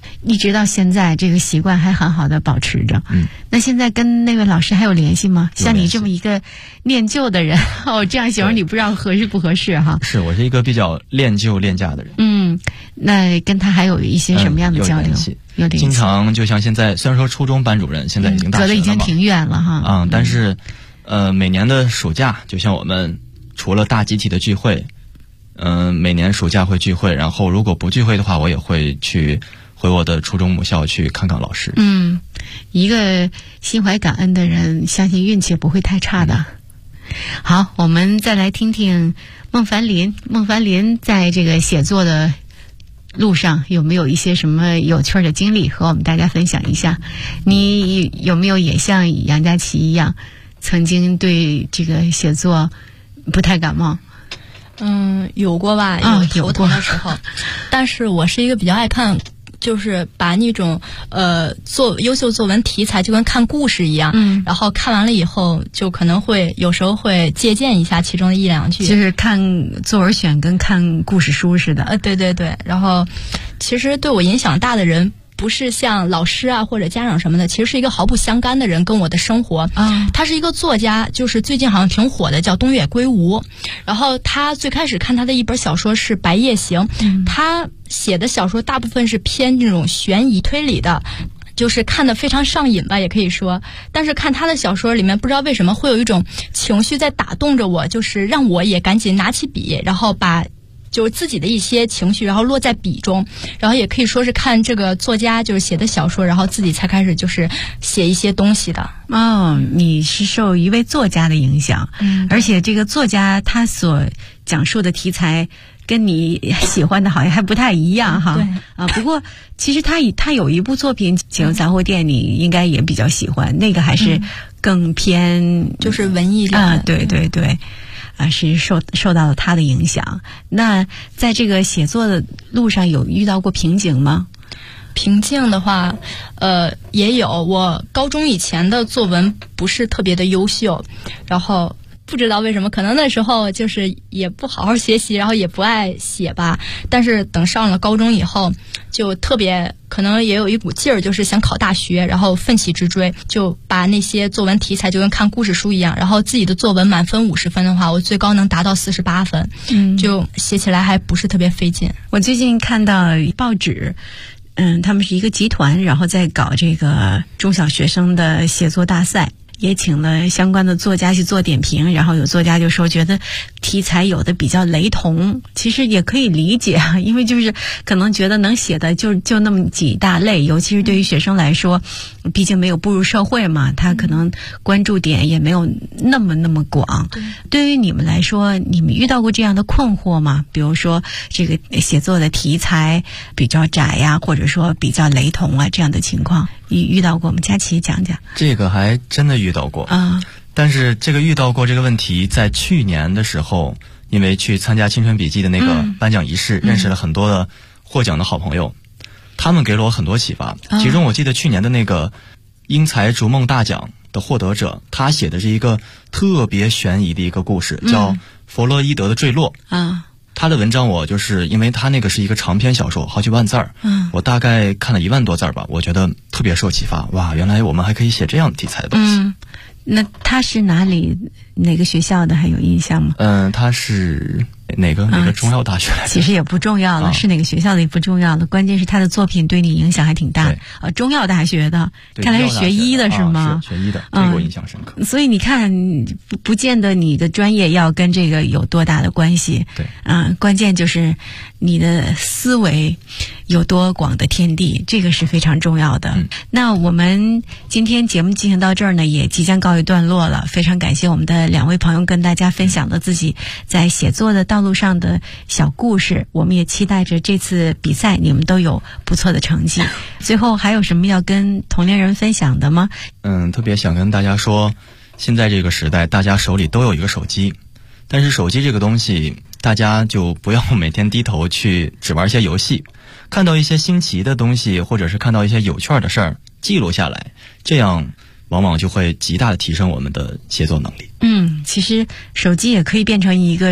一直到现在这个习惯还很好的保持着。那现在跟那位老师还有联系吗？像你这么一个念旧的人，这样形容你不知道合适不合适哈？ 是，我是一个比较恋旧恋家的人。 那跟他还有一些什么样的交流？有联系。 经常就像现在，虽然说初中班主任现在已经大学了嘛， 隔得已经挺远了哈。 但是每年的暑假，就像我们除了大集体的聚会，每年暑假会聚会，然后如果不聚会的话，我也会回我的初中母校去看看老师。 一个心怀感恩的人，相信运气不会太差的。好，我们再来听听孟凡林。孟凡林在这个写作的路上有没有一些什么有趣的经历和我们大家分享一下？你有没有也像杨佳琪一样，曾经对这个写作不太感冒？ 有过吧，有头疼的时候。但是我是一个比较爱看，就是把那种优秀作文题材就跟看故事一样，然后看完了以后就可能会有时候会借鉴一下其中的一两句， 就是看作文选跟看故事书似的。 对对对。然后其实对我影响大的人不是像老师啊或者家长什么的，其实是一个毫不相干的人跟我的生活。他是一个作家，就是最近好像挺火的，叫东野圭吾。然后他最开始看他的一本小说是《白夜行》，他写的小说大部分是偏这种悬疑推理的，就是看得非常上瘾吧，也可以说。但是看他的小说里面，不知道为什么会有一种情绪在打动着我，就是让我也赶紧拿起笔，然后把就是自己的一些情绪然后落在笔中，然后也可以说是看这个作家就是写的小说，然后自己才开始就是写一些东西的。 你是受一位作家的影响，而且这个作家他所讲述的题材跟你喜欢的好像还不太一样哈。不过其实他有一部作品《解忧杂货店》，你应该也比较喜欢，那个还是更偏就是文艺的。 对对对。是受到了他的影响。那在这个写作的路上有遇到过瓶颈吗？ 瓶颈的话，也有。我高中以前的作文不是特别的优秀，然后不知道为什么，可能那时候就是也不好好学习，然后也不爱写吧。但是等上了高中以后，就特别可能也有一股劲儿，就是想考大学，然后奋起直追，就把那些作文题材就跟看故事书一样，然后自己的作文满分50分的话，我最高能达到48分，就写起来还不是特别费劲。 我最近看到报纸，他们是一个集团，然后在搞这个中小学生的写作大赛。也请了相关的作家去做点评，然后有作家就说觉得题材有的比较雷同，其实也可以理解，因为就是可能觉得能写的就那么几大类，尤其是对于学生来说，毕竟没有步入社会嘛，他可能关注点也没有那么广。对于你们来说，你们遇到过这样的困惑吗？比如说这个写作的题材比较窄呀，或者说比较雷同啊，这样的情况遇到过吗？佳琪讲讲。 这个还真的遇到过但是这个遇到过这个问题，在去年的时候，因为去参加青春笔记的那个颁奖仪式，认识了很多的获奖的好朋友，他们给了我很多启发。其中我记得去年的那个英才逐梦大奖的获得者，他写的是一个特别悬疑的一个故事，叫弗洛伊德的坠落他的文章我就是因为他那个是一个长篇小说，好几万字我大概看了1万多字吧，我觉得特别受启发。哇，原来我们还可以写这样题材的东西。 那他是哪个学校的还有印象吗？ 他是哪个中药大学来的？ 其实也不重要了，是哪个学校的也不重要了，关键是他的作品对你影响还挺大。中药大学的，看来是学医的是吗？ 是学医的，这个我印象深刻。 所以你看，不见得你的专业要跟这个有多大的关系。 对， 关键就是你的思维有多广的天地，这个是非常重要的。那我们今天节目进行到这儿呢，也即将告一段落了。非常感谢我们的2位朋友跟大家分享了自己在写作的道路上的小故事。我们也期待着这次比赛你们都有不错的成绩。最后还有什么要跟同龄人分享的吗？ 特别想跟大家说，现在这个时代大家手里都有一个手机，但是手机这个东西大家就不要每天低头去只玩一些游戏，看到一些新奇的东西或者是看到一些有趣的事儿记录下来，这样往往就会极大的提升我们的写作能力。 其实手机也可以变成一个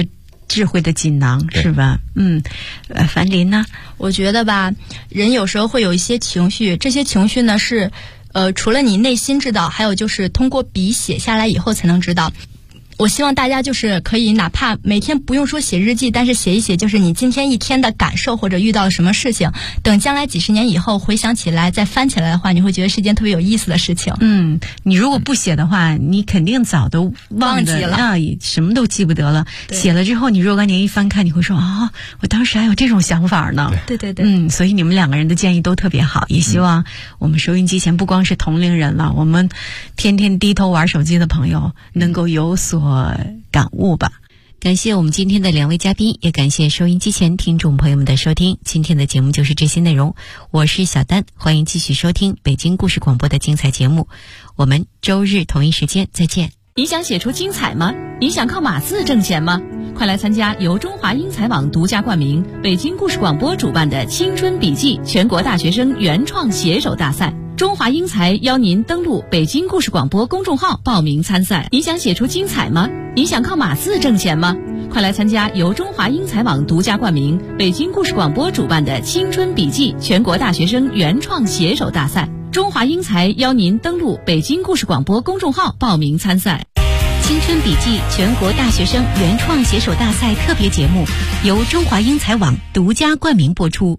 智慧的锦囊，是吧？樊琳呢？ 我觉得吧，人有时候会有一些情绪，这些情绪呢是，除了你内心知道，还有就是通过笔写下来以后才能知道。我希望大家就是可以哪怕每天不用说写日记，但是写一写就是你今天一天的感受或者遇到了什么事情，等将来几十年以后回想起来再翻起来的话，你会觉得是件特别有意思的事情。 你如果不写的话，你肯定早都忘记了什么都记不得了。写了之后，你若干年一翻看，你会说我当时还有这种想法呢。 对。 所以你们两个人的建议都特别好，也希望我们收音机前不光是同龄人了，我们天天低头玩手机的朋友能够有所感悟吧。 感谢我们今天的两位嘉宾，也感谢收音机前听众朋友们的收听。今天的节目就是这些内容，我是小丹，欢迎继续收听北京故事广播的精彩节目，我们周日同一时间再见。 你想写出精彩吗？你想靠码字挣钱吗？快来参加由中华英才网独家冠名、北京故事广播主办的青春笔记全国大学生原创写手大赛。中华英才邀您登录北京故事广播公众号报名参赛。你想写出精彩吗？你想靠码字挣钱吗？快来参加由中华英才网独家冠名、北京故事广播主办的青春笔记全国大学生原创写手大赛。中华英才邀您登录北京故事广播公众号报名参赛。 青春笔记全国大学生原创写手大赛特别节目由中华英才网独家冠名播出。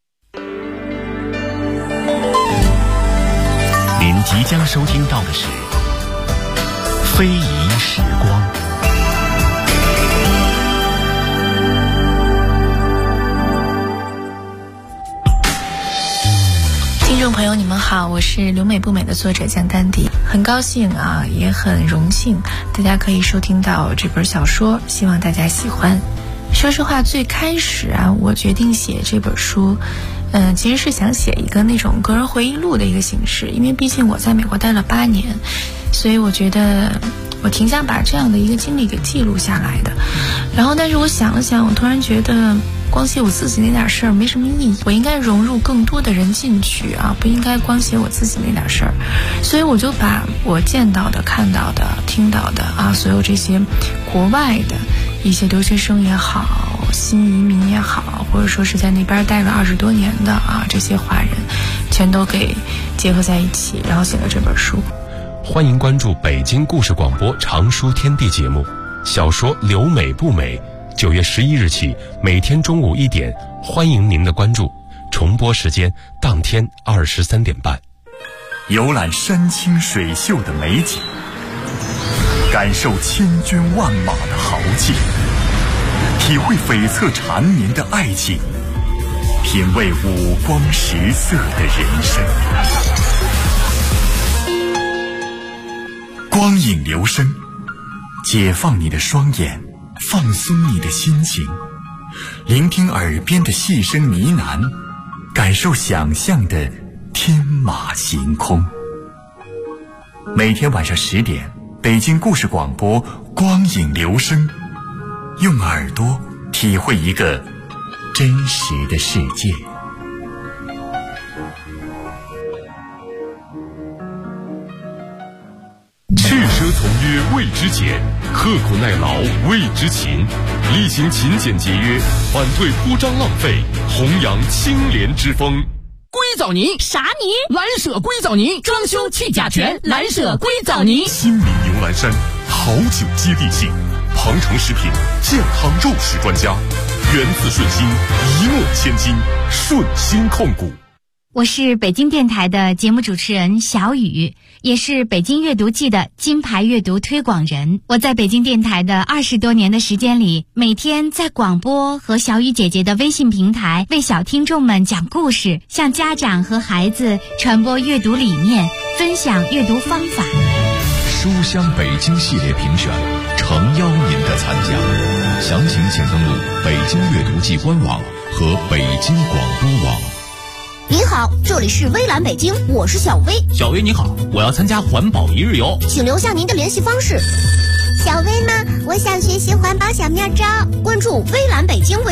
您即将收听到的是非遗时光。 听众朋友你们好，我是留美不美的作者江丹迪，很高兴啊，也很荣幸大家可以收听到这本小说，希望大家喜欢。说实话，最开始啊，我决定写这本书其实是想写一个那种个人回忆录的一个形式，因为毕竟我在美国待了8年，所以我觉得我挺想把这样的一个经历给记录下来的。然后但是我想了想，我突然觉得光写我自己那点事儿没什么意义，我应该融入更多的人进去啊，不应该光写我自己那点事儿。所以我就把我见到的、看到的、听到的啊，所有这些国外的一些留学生也好，新移民也好，或者说是在那边待了20多年的啊，这些华人全都给结合在一起，然后写了这本书。 欢迎关注北京故事广播长书天地节目，小说留美不美，9月11日起每天中午1点，欢迎您的关注，重播时间当天23点半。 游览山清水秀的美景，感受千军万马的豪气，体会悱恻缠绵的爱情，品味五光十色的人生。光影留声，解放你的双眼，放松你的心情，聆听耳边的细声呢喃，感受想象的天马行空。每天晚上10点，北京故事广播光影留声，用耳朵体会一个真实的世界。 赤奢从约谓之俭，刻苦耐劳谓之勤，厉行勤俭节约，反对铺张浪费，弘扬清廉之风。 硅藻泥啥泥？ 蓝舍硅藻泥，装修去甲醛，蓝舍硅藻泥。 新民牛栏山，好酒接地气，庞城食品健康肉食专家，源自顺心，一诺千金，顺心控股。 我是北京电台的节目主持人小雨，也是北京阅读季的金牌阅读推广人。我在北京电台的20多年的时间里，每天在广播和小雨姐姐的微信平台为小听众们讲故事，向家长和孩子传播阅读理念，分享阅读方法。 书香北京系列评选，诚邀您的参加。详情请登录北京阅读季官网和北京广播网。 您好，这里是微蓝北京，我是小薇。 小薇你好，我要参加环保1日游， 请留下您的联系方式。 小薇呢，我想学习环保小妙招， 关注微蓝北京